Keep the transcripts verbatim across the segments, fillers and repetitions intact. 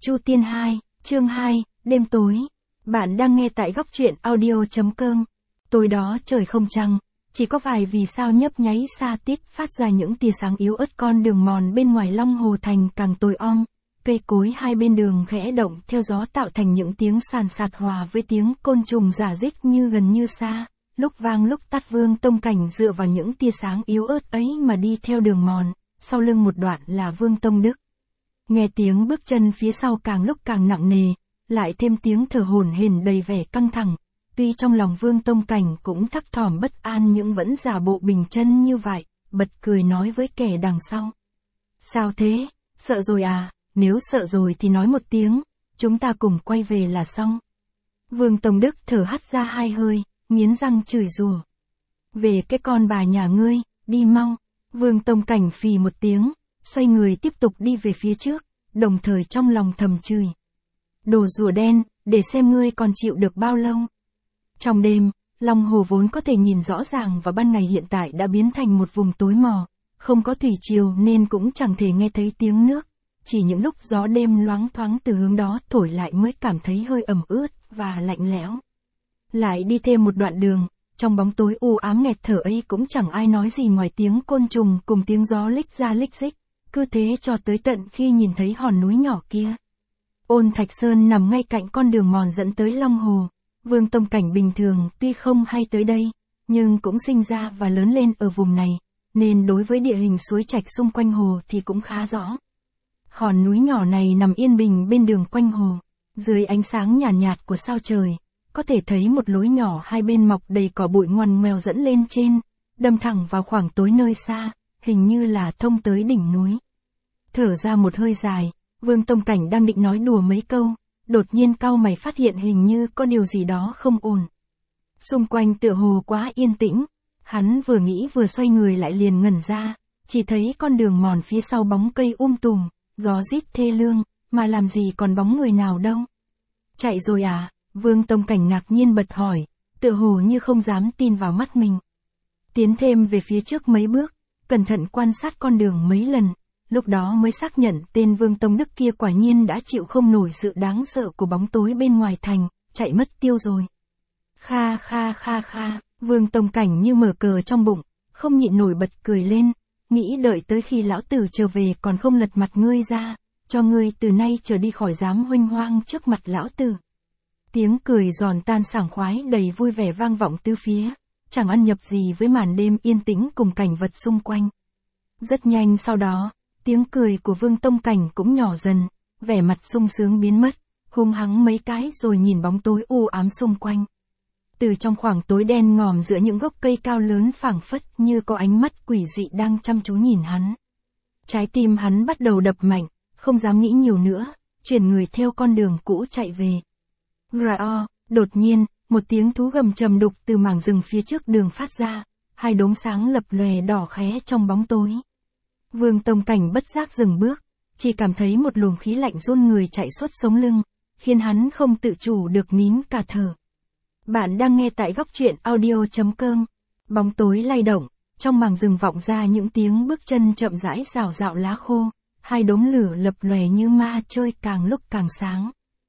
Chu Tiên hai, chương hai, đêm tối. Bạn đang nghe tại góc truyện audio.com. Tối đó trời không trăng, chỉ có vài vì sao nhấp nháy xa tít phát ra những tia sáng yếu ớt. Con đường mòn bên ngoài Long Hồ Thành càng tối om, cây cối hai bên đường khẽ động theo gió tạo thành những tiếng sàn sạt hòa với tiếng côn trùng rả rích như gần như xa, lúc vang lúc tắt. Vương Tông Cảnh dựa vào những tia sáng yếu ớt ấy mà đi theo đường mòn, sau lưng một đoạn là Vương Tông Đức. Nghe tiếng bước chân phía sau càng lúc càng nặng nề, lại thêm tiếng thở hổn hển đầy vẻ căng thẳng. Tuy trong lòng Vương Tông Cảnh cũng thấp thỏm bất an nhưng vẫn giả bộ bình chân như vậy, bật cười nói với kẻ đằng sau. Sao thế, sợ rồi à, nếu sợ rồi thì nói một tiếng, chúng ta cùng quay về là xong. Vương Tông Đức thở hắt ra hai hơi, nghiến răng chửi rủa. Về cái con bà nhà ngươi, đi mau. Vương Tông Cảnh phì một tiếng, xoay người tiếp tục đi về phía trước, đồng thời trong lòng thầm chửi. Đồ rùa đen, để xem ngươi còn chịu được bao lâu. Trong đêm, Long Hồ vốn có thể nhìn rõ ràng và ban ngày hiện tại đã biến thành một vùng tối mò, không có thủy triều nên cũng chẳng thể nghe thấy tiếng nước, chỉ những lúc gió đêm loáng thoáng từ hướng đó thổi lại mới cảm thấy hơi ẩm ướt và lạnh lẽo. Lại đi thêm một đoạn đường, trong bóng tối u ám nghẹt thở ấy cũng chẳng ai nói gì ngoài tiếng côn trùng cùng tiếng gió lích ra lích xích, cứ thế cho tới tận khi nhìn thấy hòn núi nhỏ kia. Ôn Thạch Sơn nằm ngay cạnh con đường mòn dẫn tới Long Hồ. Vương Tông Cảnh bình thường tuy không hay tới đây, nhưng cũng sinh ra và lớn lên ở vùng này, nên đối với địa hình suối trạch xung quanh hồ thì cũng khá rõ. Hòn núi nhỏ này nằm yên bình bên đường quanh hồ, dưới ánh sáng nhàn nhạt, nhạt của sao trời, có thể thấy một lối nhỏ hai bên mọc đầy cỏ bụi ngoằn ngoèo dẫn lên trên, đâm thẳng vào khoảng tối nơi xa, hình như là thông tới đỉnh núi. Thở ra một hơi dài, Vương Tông Cảnh đang định nói đùa mấy câu, đột nhiên cau mày phát hiện hình như có điều gì đó không ổn. Xung quanh tựa hồ quá yên tĩnh, hắn vừa nghĩ vừa xoay người lại liền ngẩn ra, chỉ thấy con đường mòn phía sau bóng cây um tùm, gió rít thê lương, mà làm gì còn bóng người nào đâu. Chạy rồi à? Vương Tông Cảnh ngạc nhiên bật hỏi, tựa hồ như không dám tin vào mắt mình. Tiến thêm về phía trước mấy bước, cẩn thận quan sát con đường mấy lần, lúc đó mới xác nhận tên Vương Tông Đức kia quả nhiên đã chịu không nổi sự đáng sợ của bóng tối bên ngoài thành, chạy mất tiêu rồi. Kha kha kha kha, Vương Tông Cảnh như mở cờ trong bụng, không nhịn nổi bật cười lên, nghĩ đợi tới khi lão tử trở về còn không lật mặt ngươi ra, cho ngươi từ nay trở đi khỏi dám huênh hoang trước mặt lão tử. Tiếng cười giòn tan sảng khoái đầy vui vẻ vang vọng tứ phía, chẳng ăn nhập gì với màn đêm yên tĩnh cùng cảnh vật xung quanh. Rất nhanh sau đó, tiếng cười của Vương Tông Cảnh cũng nhỏ dần, vẻ mặt sung sướng biến mất, hung hăng mấy cái rồi nhìn bóng tối u ám xung quanh. Từ trong khoảng tối đen ngòm giữa những gốc cây cao lớn phảng phất như có ánh mắt quỷ dị đang chăm chú nhìn hắn. Trái tim hắn bắt đầu đập mạnh, không dám nghĩ nhiều nữa, chuyển người theo con đường cũ chạy về. Rao, đột nhiên, một tiếng thú gầm trầm đục từ mảng rừng phía trước đường phát ra, hai đốm sáng lập lòe đỏ khé trong bóng tối. Vương Tông Cảnh bất giác dừng bước, chỉ cảm thấy một luồng khí lạnh run người chạy suốt sống lưng, khiến hắn không tự chủ được nín cả thở. Bạn đang nghe tại góc truyện audio.com. Bóng tối lay động, trong mảng rừng vọng ra những tiếng bước chân chậm rãi rào rạo lá khô, hai đốm lửa lập lòe như ma chơi càng lúc càng sáng.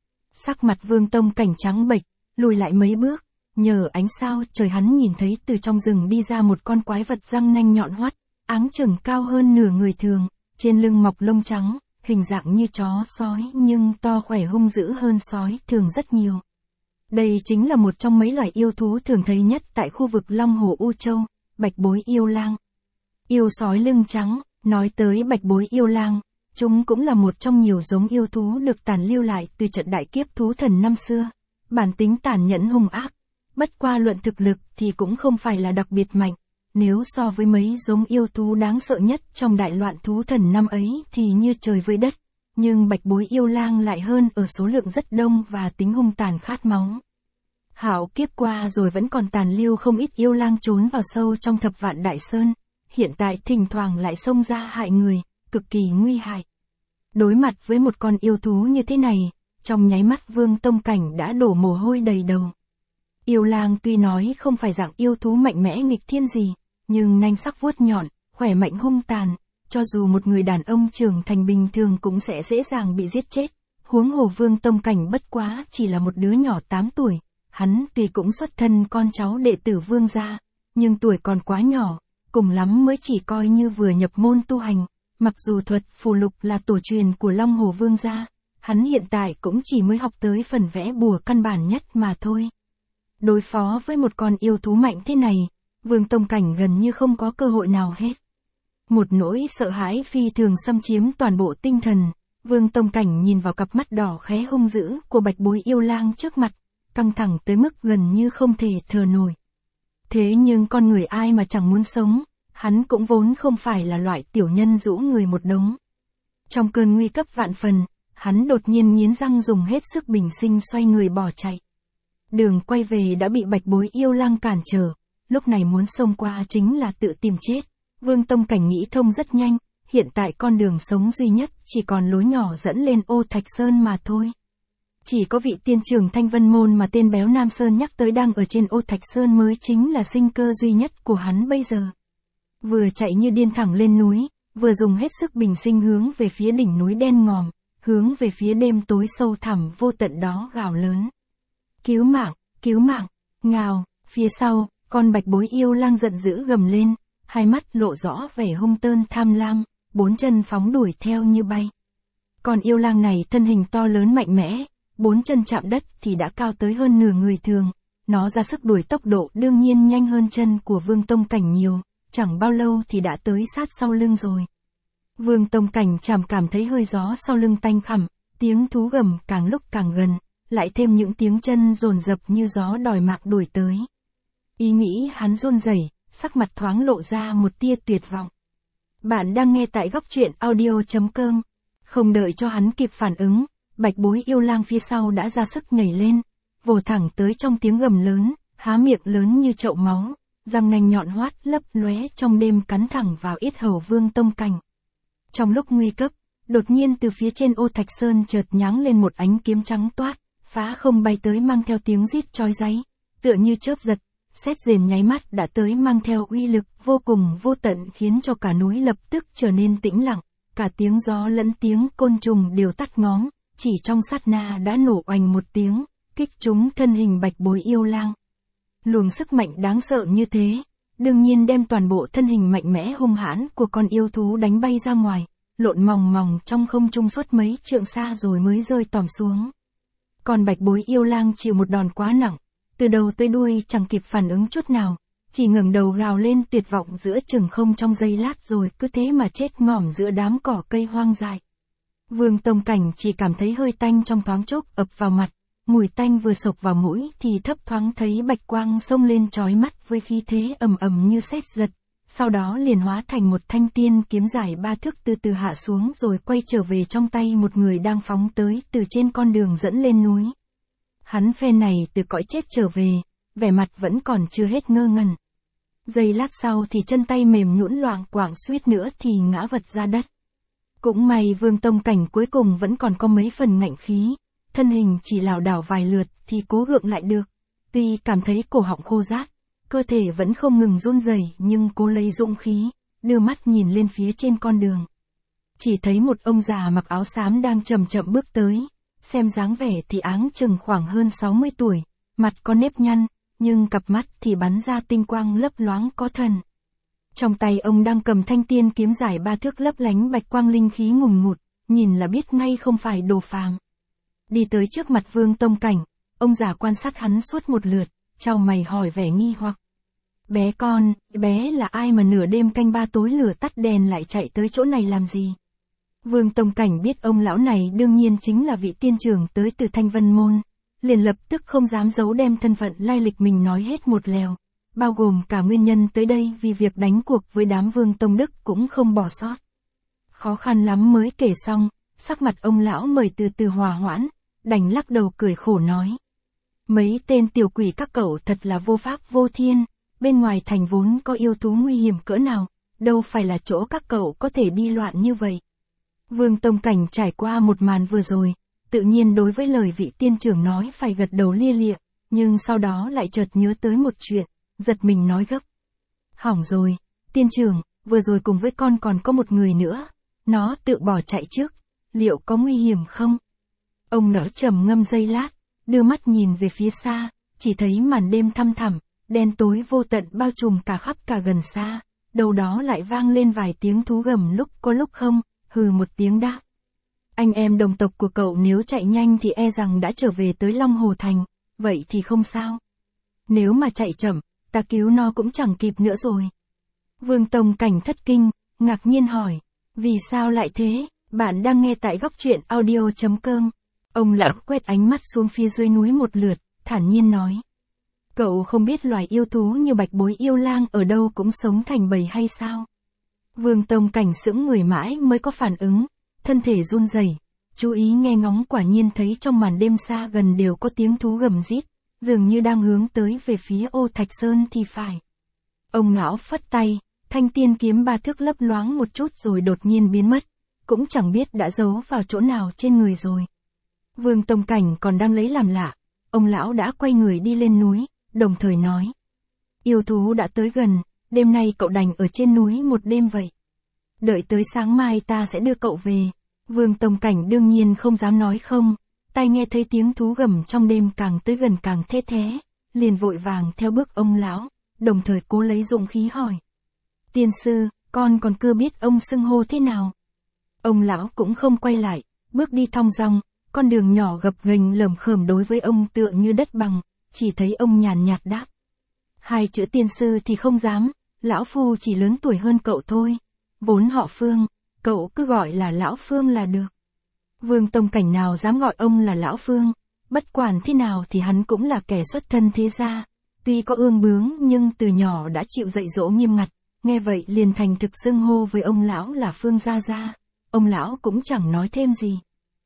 Sắc mặt Vương Tông Cảnh trắng bệch, lùi lại mấy bước, nhờ ánh sao trời hắn nhìn thấy từ trong rừng đi ra một con quái vật răng nanh nhọn hoắt, áng chừng cao hơn nửa người thường, trên lưng mọc lông trắng, hình dạng như chó sói nhưng to khỏe hung dữ hơn sói thường rất nhiều. Đây chính là một trong mấy loài yêu thú thường thấy nhất tại khu vực Long Hồ U Châu, bạch bối yêu lang. Yêu sói lưng trắng, nói tới bạch bối yêu lang, chúng cũng là một trong nhiều giống yêu thú được tàn lưu lại từ trận đại kiếp thú thần năm xưa. Bản tính tàn nhẫn hung ác, bất qua luận thực lực thì cũng không phải là đặc biệt mạnh. Nếu so với mấy giống yêu thú đáng sợ nhất trong đại loạn thú thần năm ấy thì như trời với đất, nhưng bạch bối yêu lang lại hơn ở số lượng rất đông và tính hung tàn khát máu. Hạo kiếp qua rồi vẫn còn tàn lưu không ít yêu lang trốn vào sâu trong thập vạn đại sơn, hiện tại thỉnh thoảng lại xông ra hại người, cực kỳ nguy hại. Đối mặt với một con yêu thú như thế này, trong nháy mắt Vương Tông Cảnh đã đổ mồ hôi đầy đầu. Yêu lang tuy nói không phải dạng yêu thú mạnh mẽ nghịch thiên gì, nhưng nanh sắc vuốt nhọn, khỏe mạnh hung tàn, cho dù một người đàn ông trưởng thành bình thường cũng sẽ dễ dàng bị giết chết, Huống hồ Vương Tông Cảnh bất quá chỉ là một đứa nhỏ tám tuổi, hắn tuy cũng xuất thân con cháu đệ tử Vương gia, nhưng tuổi còn quá nhỏ, cùng lắm mới chỉ coi như vừa nhập môn tu hành, mặc dù thuật phù lục là tổ truyền của Long Hồ Vương gia, hắn hiện tại cũng chỉ mới học tới phần vẽ bùa căn bản nhất mà thôi. Đối phó với một con yêu thú mạnh thế này, Vương Tông Cảnh gần như không có cơ hội nào hết. Một nỗi sợ hãi phi thường xâm chiếm toàn bộ tinh thần, Vương Tông Cảnh nhìn vào cặp mắt đỏ khé hung dữ của bạch bối yêu lang trước mặt, căng thẳng tới mức gần như không thể thở nổi. Thế nhưng con người ai mà chẳng muốn sống, hắn cũng vốn không phải là loại tiểu nhân rũ người một đống. Trong cơn nguy cấp vạn phần, hắn đột nhiên nghiến răng dùng hết sức bình sinh xoay người bỏ chạy. Đường quay về đã bị bạch bối yêu lang cản trở, lúc này muốn xông qua chính là tự tìm chết. Vương Tông Cảnh nghĩ thông rất nhanh, hiện tại con đường sống duy nhất chỉ còn lối nhỏ dẫn lên Ô Thạch Sơn mà thôi. Chỉ có vị tiên trưởng Thanh Vân Môn mà tên béo Nam Sơn nhắc tới đang ở trên Ô Thạch Sơn mới chính là sinh cơ duy nhất của hắn bây giờ. Vừa chạy như điên thẳng lên núi, vừa dùng hết sức bình sinh hướng về phía đỉnh núi đen ngòm, hướng về phía đêm tối sâu thẳm vô tận đó gào lớn. Cứu mạng, cứu mạng, ngào, phía sau, con bạch bối yêu lang giận dữ gầm lên, hai mắt lộ rõ vẻ hung tơn tham lam, bốn chân phóng đuổi theo như bay. Con yêu lang này thân hình to lớn mạnh mẽ, bốn chân chạm đất thì đã cao tới hơn nửa người thường, nó ra sức đuổi tốc độ đương nhiên nhanh hơn chân của Vương Tông Cảnh nhiều, chẳng bao lâu thì đã tới sát sau lưng rồi. Vương Tông Cảnh chảm cảm thấy hơi gió sau lưng tanh khẳm, tiếng thú gầm càng lúc càng gần, lại thêm những tiếng chân dồn dập như gió đòi mạng đuổi tới. Ý nghĩ hắn run rẩy, sắc mặt thoáng lộ ra một tia tuyệt vọng. Bạn đang nghe tại góc truyện audio chấm com. Không đợi cho hắn kịp phản ứng, bạch bối yêu lang phía sau đã ra sức nhảy lên, vồ thẳng tới trong tiếng gầm lớn, há miệng lớn như chậu máu, răng nanh nhọn hoắt lấp lóe trong đêm cắn thẳng vào yết hầu Vương Tông Cảnh. Trong lúc nguy cấp, đột nhiên từ phía trên Ô Thạch Sơn chợt nháng lên một ánh kiếm trắng toát, phá không bay tới mang theo tiếng rít chói dáy, tựa như chớp giật, sét rền nháy mắt đã tới mang theo uy lực vô cùng vô tận khiến cho cả núi lập tức trở nên tĩnh lặng, cả tiếng gió lẫn tiếng côn trùng đều tắt ngóm, chỉ trong sát na đã nổ oành một tiếng, kích trúng thân hình bạch bối yêu lang. Luồng sức mạnh đáng sợ như thế, đương nhiên đem toàn bộ thân hình mạnh mẽ hung hãn của con yêu thú đánh bay ra ngoài, lộn mòng mòng trong không trung suốt mấy trượng xa rồi mới rơi tòm xuống. Còn bạch bối yêu lang chịu một đòn quá nặng, từ đầu tới đuôi chẳng kịp phản ứng chút nào, chỉ ngẩng đầu gào lên tuyệt vọng giữa chừng không trong giây lát rồi cứ thế mà chết ngỏm giữa đám cỏ cây hoang dại. Vương Tông Cảnh chỉ cảm thấy hơi tanh trong thoáng chốc ập vào mặt, mùi tanh vừa sộc vào mũi thì thấp thoáng thấy bạch quang xông lên chói mắt với khí thế ầm ầm như sét giật, sau đó liền hóa thành một thanh tiên kiếm dài ba thước từ từ hạ xuống rồi quay trở về trong tay một người đang phóng tới từ trên con đường dẫn lên núi. Hắn phen này từ cõi chết trở về, vẻ mặt vẫn còn chưa hết ngơ ngẩn. Giây lát sau thì chân tay mềm nhũn loạng choạng suýt nữa thì ngã vật ra đất. Cũng may Vương Tông Cảnh cuối cùng vẫn còn có mấy phần ngạnh khí, thân hình chỉ lảo đảo vài lượt thì cố gượng lại được. Tuy cảm thấy cổ họng khô rát, cơ thể vẫn không ngừng run rẩy nhưng cố lấy dũng khí, đưa mắt nhìn lên phía trên con đường. Chỉ thấy một ông già mặc áo xám đang chậm chậm bước tới, xem dáng vẻ thì áng chừng khoảng hơn sáu mươi tuổi, mặt có nếp nhăn, nhưng cặp mắt thì bắn ra tinh quang lấp loáng có thần. Trong tay ông đang cầm thanh tiên kiếm dài ba thước lấp lánh bạch quang linh khí ngùn ngụt, nhìn là biết ngay không phải đồ phàm. Đi tới trước mặt Vương Tông Cảnh, ông già quan sát hắn suốt một lượt, chau mày hỏi vẻ nghi hoặc. Bé con, bé là ai mà nửa đêm canh ba tối lửa tắt đèn lại chạy tới chỗ này làm gì? Vương Tông Cảnh biết ông lão này đương nhiên chính là vị tiên trưởng tới từ Thanh Vân Môn, liền lập tức không dám giấu đem thân phận lai lịch mình nói hết một lèo, bao gồm cả nguyên nhân tới đây vì việc đánh cuộc với đám Vương Tông Đức cũng không bỏ sót. Khó khăn lắm mới kể xong, sắc mặt ông lão mời từ từ hòa hoãn, đành lắc đầu cười khổ nói. Mấy tên tiểu quỷ các cậu thật là vô pháp vô thiên, bên ngoài thành vốn có yêu thú nguy hiểm cỡ nào, đâu phải là chỗ các cậu có thể đi loạn như vậy. Vương Tông Cảnh trải qua một màn vừa rồi, tự nhiên đối với lời vị tiên trưởng nói phải gật đầu lia lịa, nhưng sau đó lại chợt nhớ tới một chuyện, giật mình nói gấp. Hỏng rồi, tiên trưởng, vừa rồi cùng với con còn có một người nữa, nó tự bỏ chạy trước, liệu có nguy hiểm không? Ông lão trầm ngâm giây lát, đưa mắt nhìn về phía xa, chỉ thấy màn đêm thăm thẳm, đen tối vô tận bao trùm cả khắp cả gần xa, đâu đó lại vang lên vài tiếng thú gầm lúc có lúc không, hừ một tiếng đáp. Anh em đồng tộc của cậu nếu chạy nhanh thì e rằng đã trở về tới Long Hồ Thành, vậy thì không sao. Nếu mà chạy chậm, ta cứu nó cũng chẳng kịp nữa rồi. Vương Tông Cảnh thất kinh, ngạc nhiên hỏi, vì sao lại thế? Bạn đang nghe tại góc truyện audio chấm com. Ông lão quét ánh mắt xuống phía dưới núi một lượt, thản nhiên nói. Cậu không biết loài yêu thú như bạch bối yêu lang ở đâu cũng sống thành bầy hay sao? Vương Tông Cảnh sững người mãi mới có phản ứng, thân thể run rẩy, chú ý nghe ngóng quả nhiên thấy trong màn đêm xa gần đều có tiếng thú gầm rít, dường như đang hướng tới về phía Ô Thạch Sơn thì phải. Ông lão phất tay, thanh tiên kiếm ba thước lấp loáng một chút rồi đột nhiên biến mất, cũng chẳng biết đã giấu vào chỗ nào trên người rồi. Vương Tông Cảnh còn đang lấy làm lạ, ông lão đã quay người đi lên núi, đồng thời nói. Yêu thú đã tới gần, đêm nay cậu đành ở trên núi một đêm vậy. Đợi tới sáng mai ta sẽ đưa cậu về. Vương Tông Cảnh đương nhiên không dám nói không, tai nghe thấy tiếng thú gầm trong đêm càng tới gần càng thê thế, liền vội vàng theo bước ông lão, đồng thời cố lấy dũng khí hỏi. Tiên sư, con còn chưa biết ông xưng hô thế nào? Ông lão cũng không quay lại, bước đi thong dong, con đường nhỏ gập ghềnh lởm khởm đối với ông tựa như đất bằng, chỉ thấy ông nhàn nhạt đáp. Hai chữ tiên sư thì không dám, lão phu chỉ lớn tuổi hơn cậu thôi, vốn họ Phương, cậu cứ gọi là lão Phương là được. Vương Tông Cảnh nào dám gọi ông là lão Phương, bất quản thế nào thì hắn cũng là kẻ xuất thân thế gia, tuy có ương bướng nhưng từ nhỏ đã chịu dạy dỗ nghiêm ngặt, nghe vậy liền thành thực xưng hô với ông lão là Phương gia gia, ông lão cũng chẳng nói thêm gì.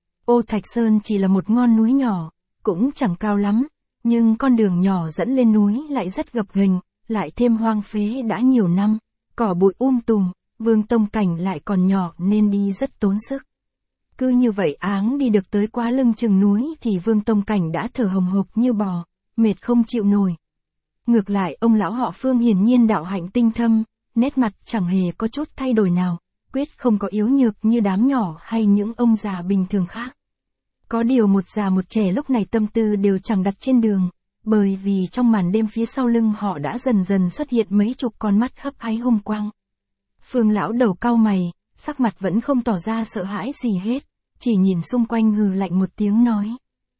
Ô Thạch Sơn chỉ là một ngọn núi nhỏ, cũng chẳng cao lắm, nhưng con đường nhỏ dẫn lên núi lại rất gập ghềnh, lại thêm hoang phế đã nhiều năm, cỏ bụi um tùm, Vương Tông Cảnh lại còn nhỏ nên đi rất tốn sức. Cứ như vậy áng đi được tới quá lưng chừng núi thì Vương Tông Cảnh đã thở hồng hộc như bò, mệt không chịu nổi. Ngược lại ông lão họ Phương hiển nhiên đạo hạnh tinh thâm, nét mặt chẳng hề có chút thay đổi nào, quyết không có yếu nhược như đám nhỏ hay những ông già bình thường khác. Có điều một già một trẻ lúc này tâm tư đều chẳng đặt trên đường, bởi vì trong màn đêm phía sau lưng họ đã dần dần xuất hiện mấy chục con mắt hấp háy hung quang. Phương lão đầu cau mày, sắc mặt vẫn không tỏ ra sợ hãi gì hết, chỉ nhìn xung quanh hừ lạnh một tiếng nói.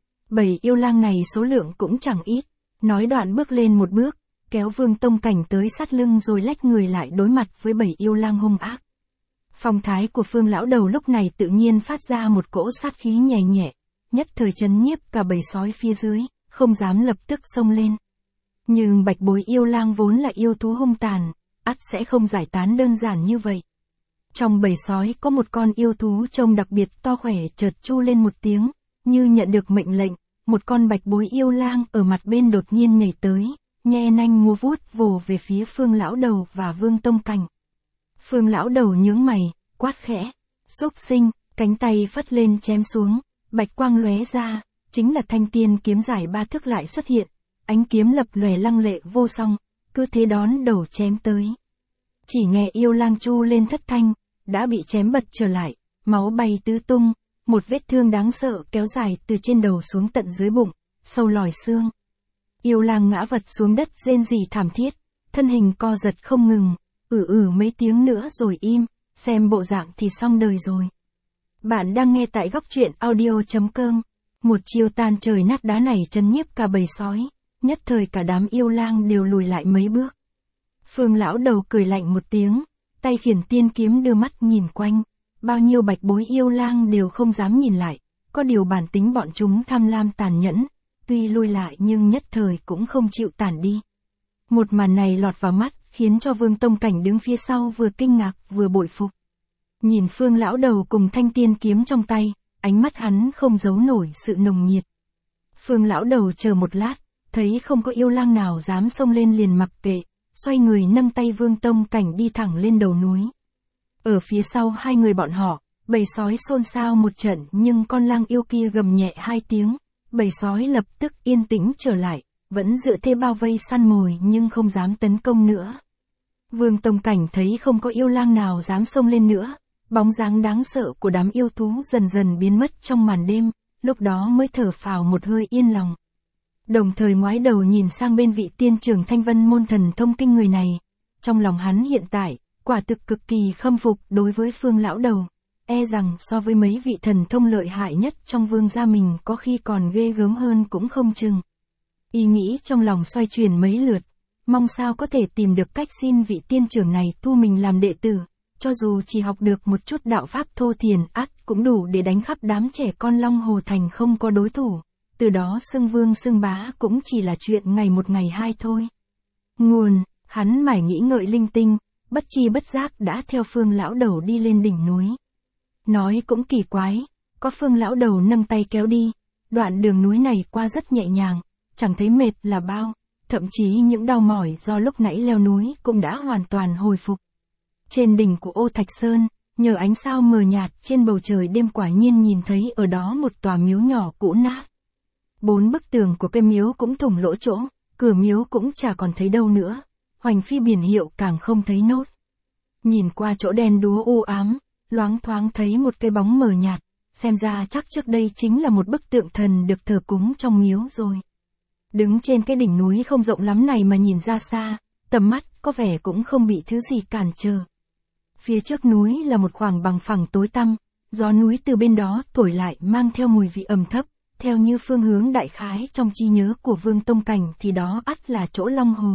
Bầy yêu lang này số lượng cũng chẳng ít, nói đoạn bước lên một bước, kéo Vương Tông Cảnh tới sát lưng rồi lách người lại đối mặt với bầy yêu lang hung ác. Phong thái của Phương lão đầu lúc này tự nhiên phát ra một cỗ sát khí nhẹ nhẹ, nhất thời chấn nhiếp cả bầy sói phía dưới, không dám lập tức xông lên. Nhưng bạch bối yêu lang vốn là yêu thú hung tàn, ắt sẽ không giải tán đơn giản như vậy. Trong bầy sói có một con yêu thú trông đặc biệt to khỏe chợt chu lên một tiếng, như nhận được mệnh lệnh, một con bạch bối yêu lang ở mặt bên đột nhiên nhảy tới, nhe nanh múa vuốt vồ về phía Phương lão đầu và Vương Tông Cảnh. Phương lão đầu nhướng mày, quát khẽ, xúc sinh, cánh tay phất lên chém xuống, bạch quang lóe ra, chính là thanh tiên kiếm dài ba thước lại xuất hiện, ánh kiếm lập lòe lăng lệ vô song, cứ thế đón đầu chém tới. Chỉ nghe yêu lang chu lên thất thanh, đã bị chém bật trở lại, máu bay tứ tung, một vết thương đáng sợ kéo dài từ trên đầu xuống tận dưới bụng, sâu lòi xương. Yêu lang ngã vật xuống đất rên rỉ thảm thiết, thân hình co giật không ngừng, ử ử mấy tiếng nữa rồi im, xem bộ dạng thì xong đời rồi. Bạn đang nghe tại góc truyện audio chấm com. Một chiêu tan trời nát đá này chấn nhiếp cả bầy sói, nhất thời cả đám yêu lang đều lùi lại mấy bước. Phương lão đầu cười lạnh một tiếng, tay khiển tiên kiếm đưa mắt nhìn quanh, bao nhiêu bạch bối yêu lang đều không dám nhìn lại, có điều bản tính bọn chúng tham lam tàn nhẫn, tuy lui lại nhưng nhất thời cũng không chịu tản đi. Một màn này lọt vào mắt, khiến cho Vương Tông Cảnh đứng phía sau vừa kinh ngạc vừa bội phục. Nhìn Phương lão đầu cùng thanh tiên kiếm trong tay, ánh mắt hắn không giấu nổi sự nồng nhiệt. Phương lão đầu chờ một lát, thấy không có yêu lang nào dám xông lên liền mặc kệ, xoay người nâng tay Vương Tông Cảnh đi thẳng lên đầu núi. Ở phía sau hai người bọn họ, bầy sói xôn xao một trận nhưng con lang yêu kia gầm nhẹ hai tiếng, bầy sói lập tức yên tĩnh trở lại, vẫn dựa thế bao vây săn mồi nhưng không dám tấn công nữa. Vương Tông Cảnh thấy không có yêu lang nào dám xông lên nữa, bóng dáng đáng sợ của đám yêu thú dần dần biến mất trong màn đêm, lúc đó mới thở phào một hơi yên lòng. Đồng thời ngoái đầu nhìn sang bên vị tiên trưởng Thanh Vân môn thần thông kinh người này, trong lòng hắn hiện tại, quả thực cực kỳ khâm phục đối với Phương lão đầu, e rằng so với mấy vị thần thông lợi hại nhất trong vương gia mình có khi còn ghê gớm hơn cũng không chừng. Ý nghĩ trong lòng xoay chuyển mấy lượt, mong sao có thể tìm được cách xin vị tiên trưởng này thu mình làm đệ tử, cho dù chỉ học được một chút đạo pháp thô thiền ắt cũng đủ để đánh khắp đám trẻ con Long Hồ Thành không có đối thủ, từ đó xưng vương xưng bá cũng chỉ là chuyện ngày một ngày hai thôi. Nguồn, hắn mải nghĩ ngợi linh tinh, bất chi bất giác đã theo Phương lão đầu đi lên đỉnh núi. Nói cũng kỳ quái, có Phương lão đầu nâng tay kéo đi, đoạn đường núi này qua rất nhẹ nhàng, chẳng thấy mệt là bao, thậm chí những đau mỏi do lúc nãy leo núi cũng đã hoàn toàn hồi phục. Trên đỉnh của Ô Thạch Sơn, nhờ ánh sao mờ nhạt trên bầu trời đêm quả nhiên nhìn thấy ở đó một tòa miếu nhỏ cũ nát. Bốn bức tường của cây miếu cũng thủng lỗ chỗ, cửa miếu cũng chả còn thấy đâu nữa, hoành phi biển hiệu càng không thấy nốt. Nhìn qua chỗ đen đúa u ám, loáng thoáng thấy một cái bóng mờ nhạt, xem ra chắc trước đây chính là một bức tượng thần được thờ cúng trong miếu rồi. Đứng trên cái đỉnh núi không rộng lắm này mà nhìn ra xa, tầm mắt có vẻ cũng không bị thứ gì cản trở. Phía trước núi là một khoảng bằng phẳng tối tăm, gió núi từ bên đó thổi lại mang theo mùi vị ẩm thấp, theo như phương hướng đại khái trong trí nhớ của Vương Tông Cảnh thì đó ắt là chỗ Long Hồ.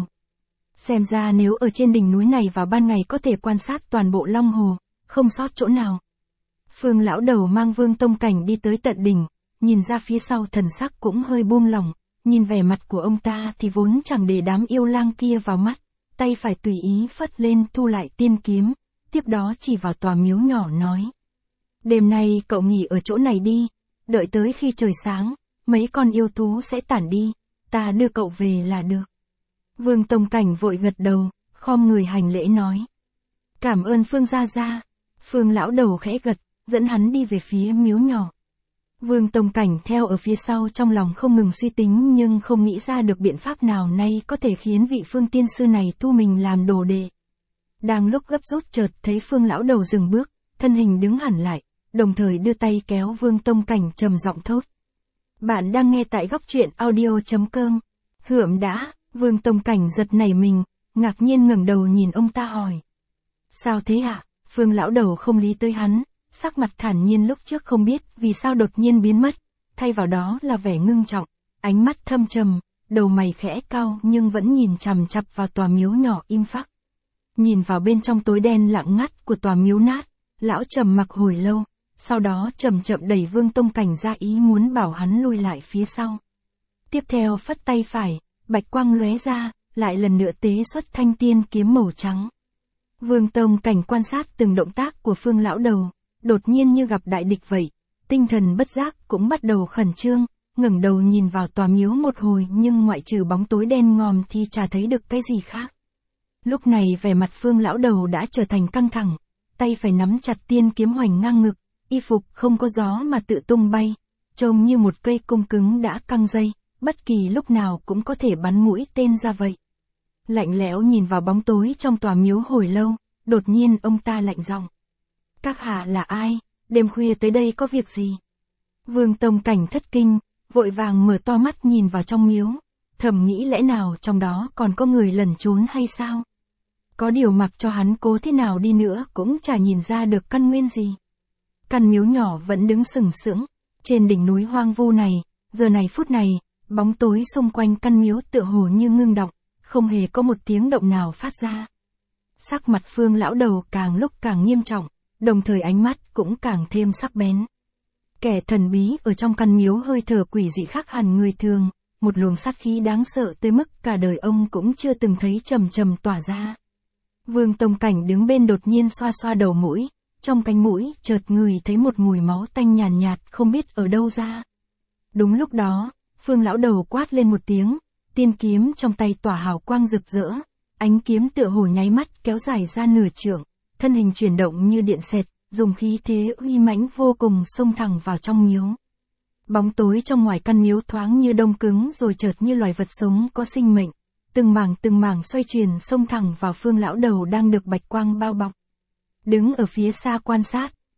Xem ra nếu ở trên đỉnh núi này vào ban ngày có thể quan sát toàn bộ Long Hồ, không sót chỗ nào. Phương lão đầu mang Vương Tông Cảnh đi tới tận đỉnh, nhìn ra phía sau thần sắc cũng hơi buông lỏng, nhìn vẻ mặt của ông ta thì vốn chẳng để đám yêu lang kia vào mắt, tay phải tùy ý phất lên thu lại tiên kiếm, tiếp đó chỉ vào tòa miếu nhỏ nói. Đêm nay cậu nghỉ ở chỗ này đi, đợi tới khi trời sáng, mấy con yêu thú sẽ tản đi, ta đưa cậu về là được. Vương Tông Cảnh vội gật đầu, khom người hành lễ nói. Cảm ơn Phương gia gia. Phương lão đầu khẽ gật, dẫn hắn đi về phía miếu nhỏ. Vương Tông Cảnh theo ở phía sau trong lòng không ngừng suy tính nhưng không nghĩ ra được biện pháp nào nay có thể khiến vị Phương tiên sư này thu mình làm đồ đệ. Đang lúc gấp rút chợt thấy Phương lão đầu dừng bước, thân hình đứng hẳn lại, đồng thời đưa tay kéo Vương Tông Cảnh trầm giọng thốt. Bạn đang nghe tại góc truyện audio chấm com. Hượm đã, Vương Tông Cảnh giật nảy mình, ngạc nhiên ngẩng đầu nhìn ông ta hỏi. Sao thế ạ? Phương lão đầu không lý tới hắn, sắc mặt thản nhiên lúc trước không biết vì sao đột nhiên biến mất, thay vào đó là vẻ ngưng trọng, ánh mắt thâm trầm, đầu mày khẽ cau nhưng vẫn nhìn chằm chằm vào tòa miếu nhỏ im phắc. Nhìn vào bên trong tối đen lặng ngắt của tòa miếu nát, lão trầm mặc hồi lâu, sau đó chậm chậm đẩy Vương Tông Cảnh ra ý muốn bảo hắn lui lại phía sau. Tiếp theo phất tay phải, bạch quang lóe ra, lại lần nữa tế xuất thanh tiên kiếm màu trắng. Vương Tông Cảnh quan sát từng động tác của Phương lão đầu, đột nhiên như gặp đại địch vậy, tinh thần bất giác cũng bắt đầu khẩn trương, ngẩng đầu nhìn vào tòa miếu một hồi nhưng ngoại trừ bóng tối đen ngòm thì chả thấy được cái gì khác. Lúc này vẻ mặt Phương lão đầu đã trở thành căng thẳng, tay phải nắm chặt tiên kiếm hoành ngang ngực, y phục không có gió mà tự tung bay, trông như một cây cung cứng đã căng dây, bất kỳ lúc nào cũng có thể bắn mũi tên ra vậy. Lạnh lẽo nhìn vào bóng tối trong tòa miếu hồi lâu, đột nhiên ông ta lạnh giọng. Các hạ là ai, đêm khuya tới đây có việc gì? Vương Tông Cảnh thất kinh, vội vàng mở to mắt nhìn vào trong miếu, thầm nghĩ lẽ nào trong đó còn có người lẩn trốn hay sao? Có điều mặc cho hắn cố thế nào đi nữa cũng chả nhìn ra được căn nguyên gì. Căn miếu nhỏ vẫn đứng sừng sững, trên đỉnh núi hoang vu này, giờ này phút này, bóng tối xung quanh căn miếu tựa hồ như ngưng động, không hề có một tiếng động nào phát ra. Sắc mặt Phương lão đầu càng lúc càng nghiêm trọng, đồng thời ánh mắt cũng càng thêm sắc bén. Kẻ thần bí ở trong căn miếu hơi thở quỷ dị khác hẳn người thường, một luồng sát khí đáng sợ tới mức cả đời ông cũng chưa từng thấy trầm trầm tỏa ra. Vương Tông Cảnh đứng bên đột nhiên xoa xoa đầu mũi, trong cánh mũi chợt ngửi thấy một mùi máu tanh nhàn nhạt, nhạt không biết ở đâu ra. Đúng lúc đó, Phương lão đầu quát lên một tiếng, tiên kiếm trong tay tỏa hào quang rực rỡ, ánh kiếm tựa hồ nháy mắt kéo dài ra nửa trượng, thân hình chuyển động như điện xẹt, dùng khí thế uy mãnh vô cùng xông thẳng vào trong miếu. Bóng tối trong ngoài căn miếu thoáng như đông cứng rồi chợt như loài vật sống có sinh mệnh, từng mảng từng mảng xoay chuyển xông thẳng vào Phương lão đầu đang được bạch quang bao bọc. Đứng ở phía xa quan sát,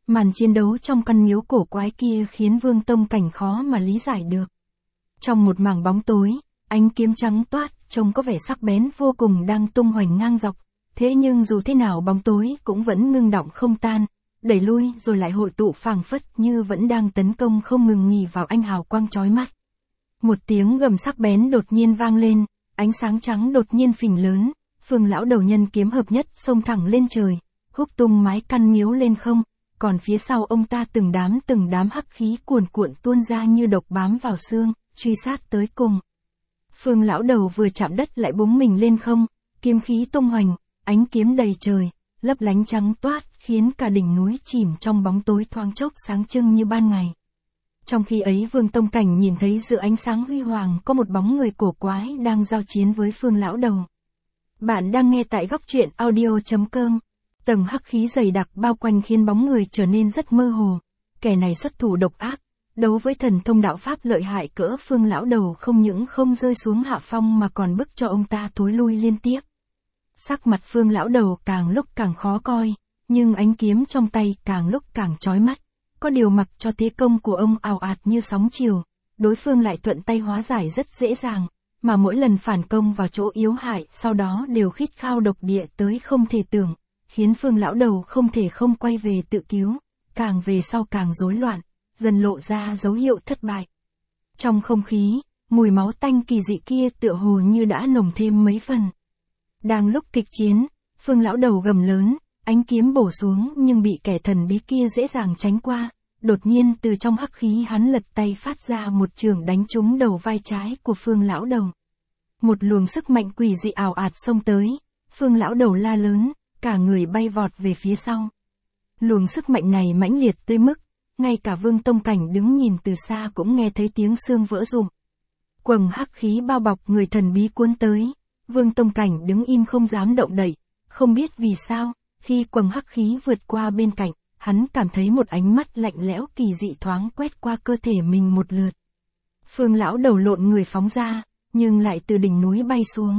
Màn chiến đấu trong căn miếu cổ quái kia khiến Vương Tông Cảnh khó mà lý giải được. Trong một mảng bóng tối, ánh kiếm trắng toát, trông có vẻ sắc bén vô cùng đang tung hoành ngang dọc, thế nhưng dù thế nào bóng tối cũng vẫn ngưng đọng không tan, đẩy lui rồi lại hội tụ phảng phất như vẫn đang tấn công không ngừng nghỉ vào ánh hào quang chói mắt. Một tiếng gầm sắc bén đột nhiên vang lên, ánh sáng trắng đột nhiên phình lớn, Phương lão đầu nhân kiếm hợp nhất xông thẳng lên trời, húc tung mái căn miếu lên không, còn phía sau ông ta từng đám từng đám hắc khí cuồn cuộn tuôn ra như độc bám vào xương, truy sát tới cùng. Phương lão đầu vừa chạm đất lại búng mình lên không, kiếm khí tung hoành, ánh kiếm đầy trời, lấp lánh trắng toát, khiến cả đỉnh núi chìm trong bóng tối thoáng chốc sáng trưng như ban ngày. Trong khi ấy Vương Tông Cảnh nhìn thấy giữa ánh sáng huy hoàng có một bóng người cổ quái đang giao chiến với Phương lão đầu. Bạn đang nghe tại góc truyện audio chấm com. Tầng hắc khí dày đặc bao quanh khiến bóng người trở nên rất mơ hồ. Kẻ này xuất thủ độc ác, đấu với thần thông đạo pháp lợi hại cỡ Phương lão đầu không những không rơi xuống hạ phong mà còn bức cho ông ta thối lui liên tiếp. Sắc mặt Phương lão đầu càng lúc càng khó coi, nhưng ánh kiếm trong tay càng lúc càng chói mắt. Có điều mặc cho thế công của ông ào ạt như sóng chiều, đối phương lại thuận tay hóa giải rất dễ dàng, mà mỗi lần phản công vào chỗ yếu hại sau đó đều khít khao độc địa tới không thể tưởng, khiến Phương lão đầu không thể không quay về tự cứu, càng về sau càng rối loạn, dần lộ ra dấu hiệu thất bại. Trong không khí, mùi máu tanh kỳ dị kia tựa hồ như đã nồng thêm mấy phần. Đang lúc kịch chiến, Phương lão đầu gầm lớn, ánh kiếm bổ xuống nhưng bị kẻ thần bí kia dễ dàng tránh qua, đột nhiên từ trong hắc khí hắn lật tay phát ra một chưởng đánh trúng đầu vai trái của Phương lão đầu. Một luồng sức mạnh quỷ dị ảo ạt xông tới, Phương lão đầu la lớn, cả người bay vọt về phía sau. Luồng sức mạnh này mãnh liệt tới mức, ngay cả Vương Tông Cảnh đứng nhìn từ xa cũng nghe thấy tiếng xương vỡ rụng. Quầng hắc khí bao bọc người thần bí cuốn tới, Vương Tông Cảnh đứng im không dám động đậy, không biết vì sao, khi quầng hắc khí vượt qua bên cạnh, hắn cảm thấy một ánh mắt lạnh lẽo kỳ dị thoáng quét qua cơ thể mình một lượt. Phương lão đầu lộn người phóng ra, nhưng lại từ đỉnh núi bay xuống.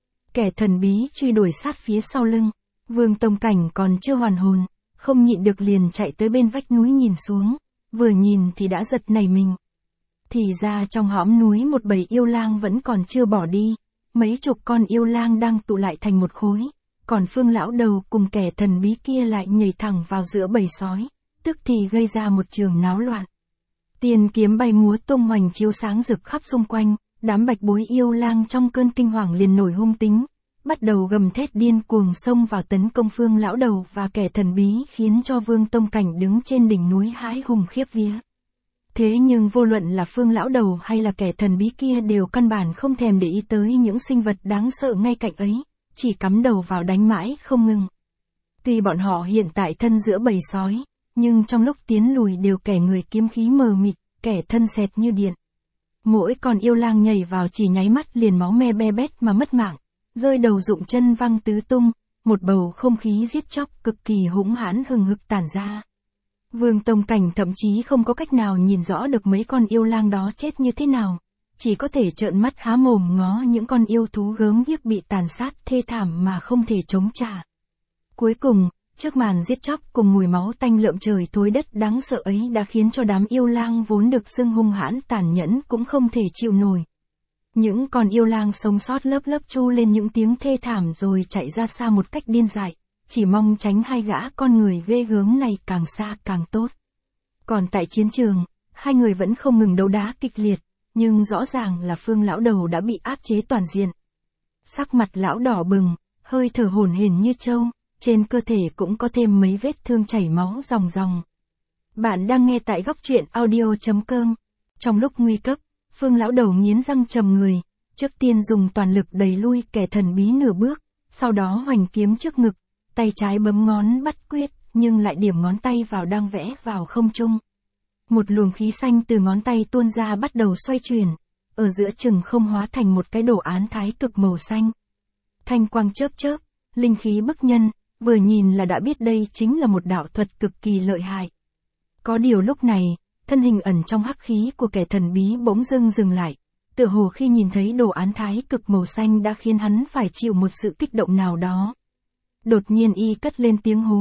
Kẻ thần bí truy đuổi sát phía sau lưng, Vương Tông Cảnh còn chưa hoàn hồn, không nhịn được liền chạy tới bên vách núi nhìn xuống, vừa nhìn thì đã giật nảy mình. Thì ra trong hõm núi một bầy yêu lang vẫn còn chưa bỏ đi, mấy chục con yêu lang đang tụ lại thành một khối, còn Phương lão đầu cùng kẻ thần bí kia lại nhảy thẳng vào giữa bầy sói, tức thì gây ra một trường náo loạn. Tiền kiếm bay múa tung hoành chiếu sáng rực khắp xung quanh, đám bạch bối yêu lang trong cơn kinh hoàng liền nổi hung tính, bắt đầu gầm thét điên cuồng xông vào tấn công Phương lão đầu và kẻ thần bí, khiến cho Vương Tông Cảnh đứng trên đỉnh núi hãi hùng khiếp vía. Thế nhưng vô luận là Phương lão đầu hay là kẻ thần bí kia đều căn bản không thèm để ý tới những sinh vật đáng sợ ngay cạnh ấy, chỉ cắm đầu vào đánh mãi không ngừng. Tuy bọn họ hiện tại thân giữa bầy sói, nhưng trong lúc tiến lùi đều kẻ người kiếm khí mờ mịt, kẻ thân xẹt như điện. Mỗi con yêu lang nhảy vào chỉ nháy mắt liền máu me be bét mà mất mạng, rơi đầu rụng chân văng tứ tung, một bầu không khí giết chóc cực kỳ hỗn hãn hừng hực tản ra. Vương Tông Cảnh thậm chí không có cách nào nhìn rõ được mấy con yêu lang đó chết như thế nào, chỉ có thể trợn mắt há mồm ngó những con yêu thú gớm ghiếc bị tàn sát thê thảm mà không thể chống trả. Cuối cùng, trước màn giết chóc cùng mùi máu tanh lượm trời thối đất đáng sợ ấy đã khiến cho đám yêu lang vốn được xưng hung hãn tàn nhẫn cũng không thể chịu nổi. Những con yêu lang sống sót lớp lớp tru lên những tiếng thê thảm rồi chạy ra xa một cách điên dại, chỉ mong tránh hai gã con người ghê gớm này càng xa càng tốt. Còn tại chiến trường, hai người vẫn không ngừng đấu đá kịch liệt, nhưng rõ ràng là Phương lão đầu đã bị áp chế toàn diện. Sắc mặt lão đỏ bừng, hơi thở hổn hển như trâu, trên cơ thể cũng có thêm mấy vết thương chảy máu ròng ròng. Bạn đang nghe tại góc truyện audio chấm com. Trong lúc nguy cấp, Phương lão đầu nghiến răng trầm người, trước tiên dùng toàn lực đẩy lui kẻ thần bí nửa bước, sau đó hoành kiếm trước ngực, tay trái bấm ngón bắt quyết, nhưng lại điểm ngón tay vào đang vẽ vào không trung. Một luồng khí xanh từ ngón tay tuôn ra bắt đầu xoay chuyển, ở giữa chừng không hóa thành một cái đồ án thái cực màu xanh. Thanh quang chớp chớp, linh khí bức nhân, vừa nhìn là đã biết đây chính là một đạo thuật cực kỳ lợi hại. Có điều lúc này, thân hình ẩn trong hắc khí của kẻ thần bí bỗng dưng dừng lại, tựa hồ khi nhìn thấy đồ án thái cực màu xanh đã khiến hắn phải chịu một sự kích động nào đó. Đột nhiên y cất lên tiếng hú,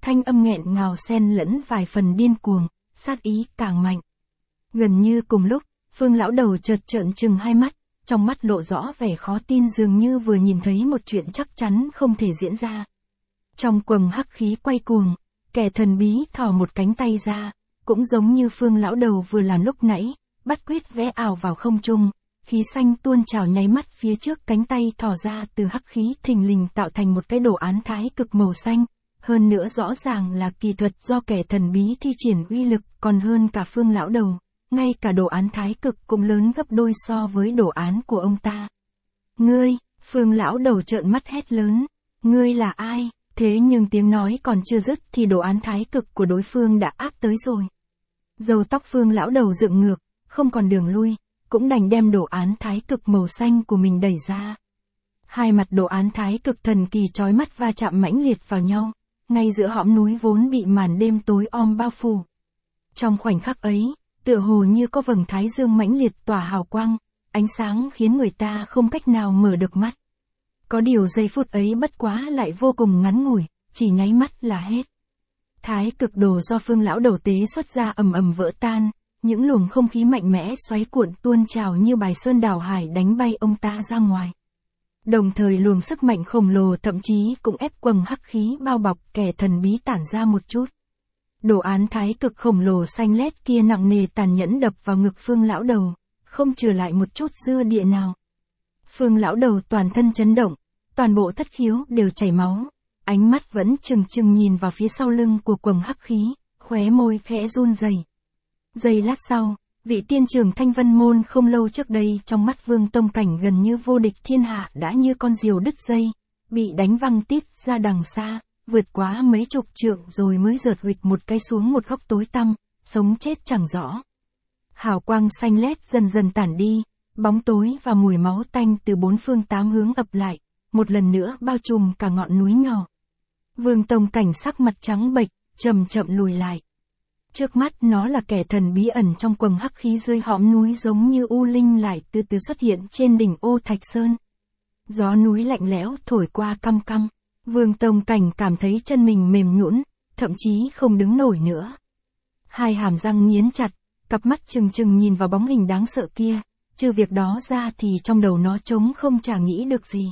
thanh âm nghẹn ngào xen lẫn vài phần điên cuồng, sát ý càng mạnh. Gần như cùng lúc, Phương lão đầu chợt trợn trừng hai mắt, trong mắt lộ rõ vẻ khó tin dường như vừa nhìn thấy một chuyện chắc chắn không thể diễn ra. Trong quầng hắc khí quay cuồng, kẻ thần bí thò một cánh tay ra, cũng giống như Phương lão đầu vừa làm lúc nãy, bắt quyết vẽ ảo vào không trung, khí xanh tuôn trào nháy mắt phía trước cánh tay thò ra từ hắc khí thình lình tạo thành một cái đồ án thái cực màu xanh, hơn nữa rõ ràng là kỳ thuật do kẻ thần bí thi triển uy lực còn hơn cả Phương lão đầu, ngay cả đồ án thái cực cũng lớn gấp đôi so với đồ án của ông ta. Ngươi, Phương lão đầu trợn mắt hét lớn, ngươi là ai? Thế nhưng tiếng nói còn chưa dứt thì đồ án thái cực của đối phương đã áp tới rồi. Râu tóc Phương lão đầu dựng ngược, không còn đường lui, cũng đành đem đồ án thái cực màu xanh của mình đẩy ra. Hai mặt đồ án thái cực thần kỳ chói mắt va chạm mãnh liệt vào nhau, ngay giữa hõm núi vốn bị màn đêm tối om bao phủ. Trong khoảnh khắc ấy, tựa hồ như có vầng thái dương mãnh liệt tỏa hào quang, ánh sáng khiến người ta không cách nào mở được mắt. Có điều giây phút ấy bất quá lại vô cùng ngắn ngủi, chỉ nháy mắt là hết. Thái cực đồ do Phương lão đầu tế xuất ra ầm ầm vỡ tan, những luồng không khí mạnh mẽ xoáy cuộn tuôn trào như bài sơn đảo hải đánh bay ông ta ra ngoài. Đồng thời luồng sức mạnh khổng lồ thậm chí cũng ép quầng hắc khí bao bọc kẻ thần bí tản ra một chút. Đồ án thái cực khổng lồ xanh lét kia nặng nề tàn nhẫn đập vào ngực Phương lão đầu, không trừ lại một chút dư địa nào. Phương lão đầu toàn thân chấn động, toàn bộ thất khiếu đều chảy máu, ánh mắt vẫn trừng trừng nhìn vào phía sau lưng của quầng hắc khí, khóe môi khẽ run rẩy. Giây lát sau, vị tiên trưởng Thanh Vân Môn không lâu trước đây trong mắt Vương Tông Cảnh gần như vô địch thiên hạ đã như con diều đứt dây, bị đánh văng tít ra đằng xa, vượt quá mấy chục trượng rồi mới rượt huỵch một cái xuống một góc tối tăm, sống chết chẳng rõ. Hào quang xanh lét dần dần tản đi, bóng tối và mùi máu tanh từ bốn phương tám hướng ập lại, một lần nữa bao trùm cả ngọn núi nhỏ. Vương Tông Cảnh sắc mặt trắng bệch, chậm chậm lùi lại. Trước mắt nó là kẻ thần bí ẩn trong quầng hắc khí dưới hõm núi giống như u linh lại từ từ xuất hiện trên đỉnh Ô Thạch Sơn. Gió núi lạnh lẽo thổi qua căm căm, Vương Tông Cảnh cảm thấy chân mình mềm nhũn, thậm chí không đứng nổi nữa. Hai hàm răng nghiến chặt, cặp mắt trừng trừng nhìn vào bóng hình đáng sợ kia, trừ việc đó ra thì trong đầu nó trống không chả nghĩ được gì.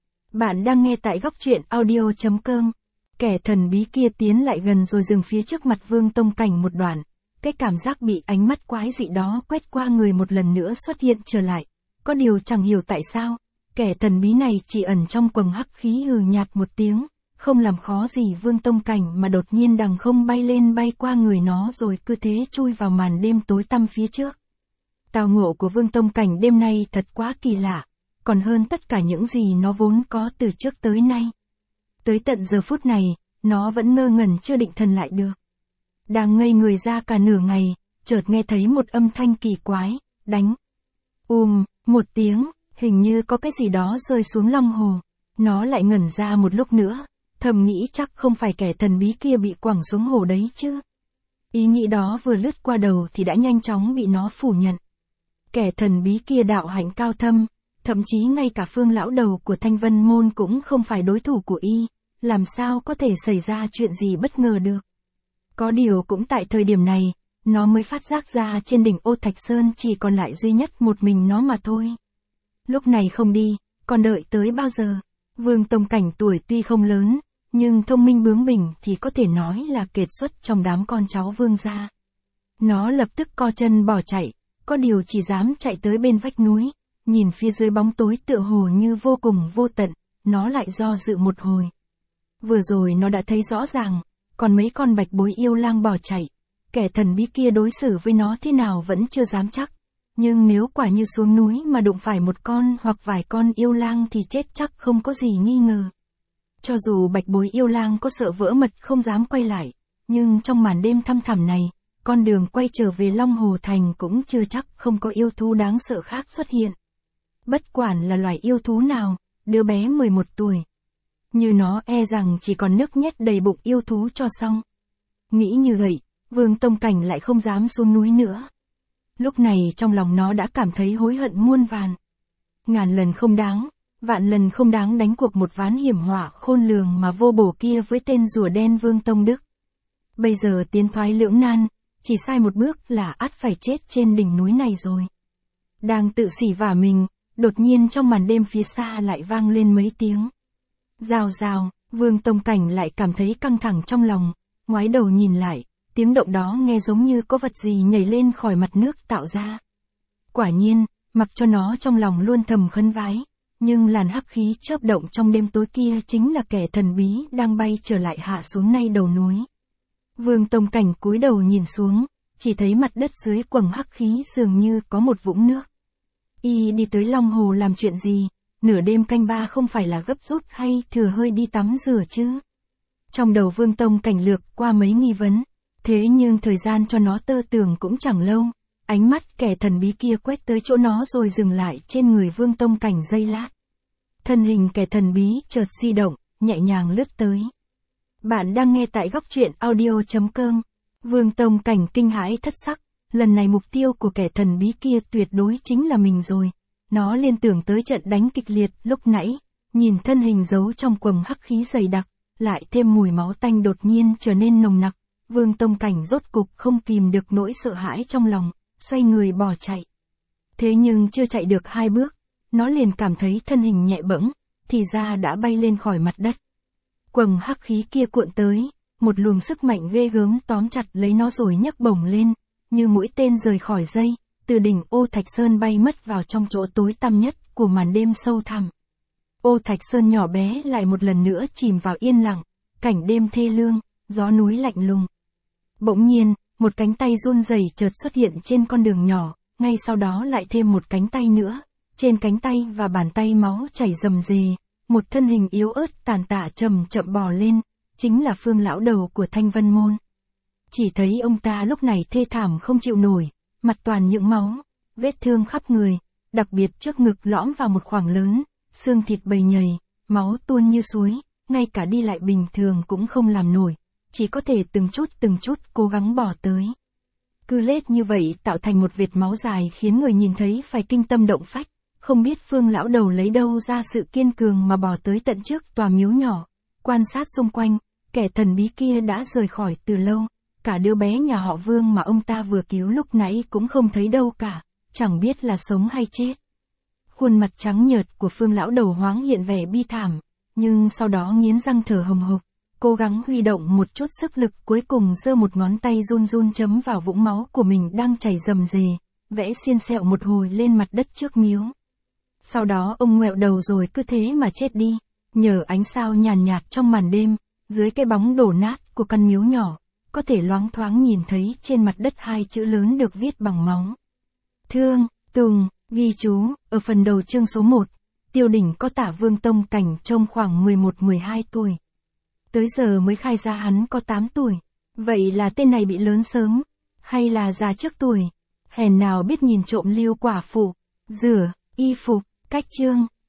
Bạn đang nghe tại góc truyện audio chấm com. Kẻ thần bí kia tiến lại gần rồi dừng phía trước mặt Vương Tông Cảnh một đoạn. Cái cảm giác bị ánh mắt quái dị đó quét qua người một lần nữa xuất hiện trở lại. Có điều chẳng hiểu tại sao, kẻ thần bí này chỉ ẩn trong quầng hắc khí hừ nhạt một tiếng, không làm khó gì Vương Tông Cảnh mà đột nhiên đằng không bay lên bay qua người nó rồi cứ thế chui vào màn đêm tối tăm phía trước. Tào ngộ của Vương Tông Cảnh đêm nay thật quá kỳ lạ, còn hơn tất cả những gì nó vốn có từ trước tới nay. Tới tận giờ phút này, nó vẫn ngơ ngẩn chưa định thần lại được. Đang ngây người ra cả nửa ngày, chợt nghe thấy một âm thanh kỳ quái, đánh. Um, một tiếng, hình như có cái gì đó rơi xuống lòng hồ. Nó lại ngẩn ra một lúc nữa, thầm nghĩ chắc không phải kẻ thần bí kia bị quẳng xuống hồ đấy chứ. Ý nghĩ đó vừa lướt qua đầu thì đã nhanh chóng bị nó phủ nhận. Kẻ thần bí kia đạo hạnh cao thâm, thậm chí ngay cả Phương lão đầu của Thanh Vân Môn cũng không phải đối thủ của y, làm sao có thể xảy ra chuyện gì bất ngờ được. Có điều cũng tại thời điểm này, nó mới phát giác ra trên đỉnh Ô Thạch Sơn chỉ còn lại duy nhất một mình nó mà thôi. Lúc này không đi, còn đợi tới bao giờ? Vương Tông Cảnh tuổi tuy không lớn, nhưng thông minh bướng bỉnh thì có thể nói là kiệt xuất trong đám con cháu Vương gia. Nó lập tức co chân bỏ chạy, có điều chỉ dám chạy tới bên vách núi, nhìn phía dưới bóng tối tựa hồ như vô cùng vô tận, nó lại do dự một hồi. Vừa rồi nó đã thấy rõ ràng, còn mấy con bạch bối yêu lang bỏ chạy, kẻ thần bí kia đối xử với nó thế nào vẫn chưa dám chắc. Nhưng nếu quả như xuống núi mà đụng phải một con hoặc vài con yêu lang thì chết chắc không có gì nghi ngờ. Cho dù bạch bối yêu lang có sợ vỡ mật không dám quay lại, nhưng trong màn đêm thăm thẳm này, con đường quay trở về Long Hồ Thành cũng chưa chắc không có yêu thú đáng sợ khác xuất hiện. Bất quản là loài yêu thú nào, đứa bé mười một tuổi. Như nó e rằng chỉ còn nước nhét đầy bụng yêu thú cho xong. Nghĩ như vậy, Vương Tông Cảnh lại không dám xuống núi nữa. Lúc này trong lòng nó đã cảm thấy hối hận muôn vàn. Ngàn lần không đáng, vạn lần không đáng đánh cuộc một ván hiểm họa khôn lường mà vô bổ kia với tên rùa đen Vương Tông Đức. Bây giờ tiến thoái lưỡng nan, chỉ sai một bước là ắt phải chết trên đỉnh núi này rồi. Đang tự xỉ vả mình, đột nhiên trong màn đêm phía xa lại vang lên mấy tiếng. Rào rào, Vương Tông Cảnh lại cảm thấy căng thẳng trong lòng, ngoái đầu nhìn lại, tiếng động đó nghe giống như có vật gì nhảy lên khỏi mặt nước tạo ra. Quả nhiên, mặc cho nó trong lòng luôn thầm khấn vái, nhưng làn hắc khí chớp động trong đêm tối kia chính là kẻ thần bí đang bay trở lại hạ xuống nay đầu núi. Vương Tông Cảnh cúi đầu nhìn xuống, chỉ thấy mặt đất dưới quầng hắc khí dường như có một vũng nước. Y đi tới Long Hồ làm chuyện gì, nửa đêm canh ba không phải là gấp rút hay thừa hơi đi tắm rửa chứ? Trong đầu Vương Tông Cảnh lược qua mấy nghi vấn, thế nhưng thời gian cho nó tơ tưởng cũng chẳng lâu, ánh mắt kẻ thần bí kia quét tới chỗ nó rồi dừng lại trên người Vương Tông Cảnh giây lát. Thân hình kẻ thần bí chợt di động, nhẹ nhàng lướt tới. Bạn đang nghe tại góc truyện audio chấm com. Vương Tông Cảnh kinh hãi thất sắc, lần này mục tiêu của kẻ thần bí kia tuyệt đối chính là mình rồi. Nó liên tưởng tới trận đánh kịch liệt lúc nãy, nhìn thân hình giấu trong quầng hắc khí dày đặc, lại thêm mùi máu tanh đột nhiên trở nên nồng nặc. Vương Tông Cảnh rốt cục không kìm được nỗi sợ hãi trong lòng, xoay người bỏ chạy. Thế nhưng chưa chạy được hai bước, nó liền cảm thấy thân hình nhẹ bẫng, thì ra đã bay lên khỏi mặt đất. Quầng hắc khí kia cuộn tới, một luồng sức mạnh ghê gớm tóm chặt lấy nó rồi nhấc bổng lên, như mũi tên rời khỏi dây, từ đỉnh Ô Thạch Sơn bay mất vào trong chỗ tối tăm nhất của màn đêm sâu thẳm. Ô Thạch Sơn nhỏ bé lại một lần nữa chìm vào yên lặng, cảnh đêm thê lương, gió núi lạnh lùng. Bỗng nhiên, một cánh tay run rẩy chợt xuất hiện trên con đường nhỏ, ngay sau đó lại thêm một cánh tay nữa, trên cánh tay và bàn tay máu chảy rầm rề, một thân hình yếu ớt tàn tạ chậm chậm bò lên, chính là Phương lão đầu của Thanh Vân Môn. Chỉ thấy ông ta lúc này thê thảm không chịu nổi, mặt toàn những máu, vết thương khắp người, đặc biệt trước ngực lõm vào một khoảng lớn, xương thịt bầy nhầy, máu tuôn như suối, ngay cả đi lại bình thường cũng không làm nổi, chỉ có thể từng chút từng chút cố gắng bỏ tới. Cứ lết như vậy tạo thành một vệt máu dài khiến người nhìn thấy phải kinh tâm động phách, không biết Phương lão đầu lấy đâu ra sự kiên cường mà bỏ tới tận trước tòa miếu nhỏ, quan sát xung quanh, kẻ thần bí kia đã rời khỏi từ lâu, cả đứa bé nhà họ Vương mà ông ta vừa cứu lúc nãy cũng không thấy đâu cả, chẳng biết là sống hay chết. Khuôn mặt trắng nhợt của Phương lão đầu hoáng hiện vẻ bi thảm, nhưng sau đó nghiến răng thở hồng hộc, cố gắng huy động một chút sức lực, cuối cùng giơ một ngón tay run run chấm vào vũng máu của mình đang chảy rầm rề, vẽ xiên sẹo một hồi lên mặt đất trước miếu. Sau đó ông ngoẹo đầu rồi cứ thế mà chết đi, nhờ ánh sao nhàn nhạt trong màn đêm, dưới cái bóng đổ nát của căn miếu nhỏ, có thể loáng thoáng nhìn thấy trên mặt đất hai chữ lớn được viết bằng máu. Thương, Tùng, ghi chú, ở phần đầu chương số một, Tiêu Đỉnh có tả Vương Tông Cảnh trông khoảng mười một mười hai tuổi. Tới giờ mới khai ra hắn có tám tuổi. Vậy là tên này bị lớn sớm, hay là già trước tuổi? Hèn nào biết nhìn trộm Lưu quả phụ, rửa, y phục, cách chương.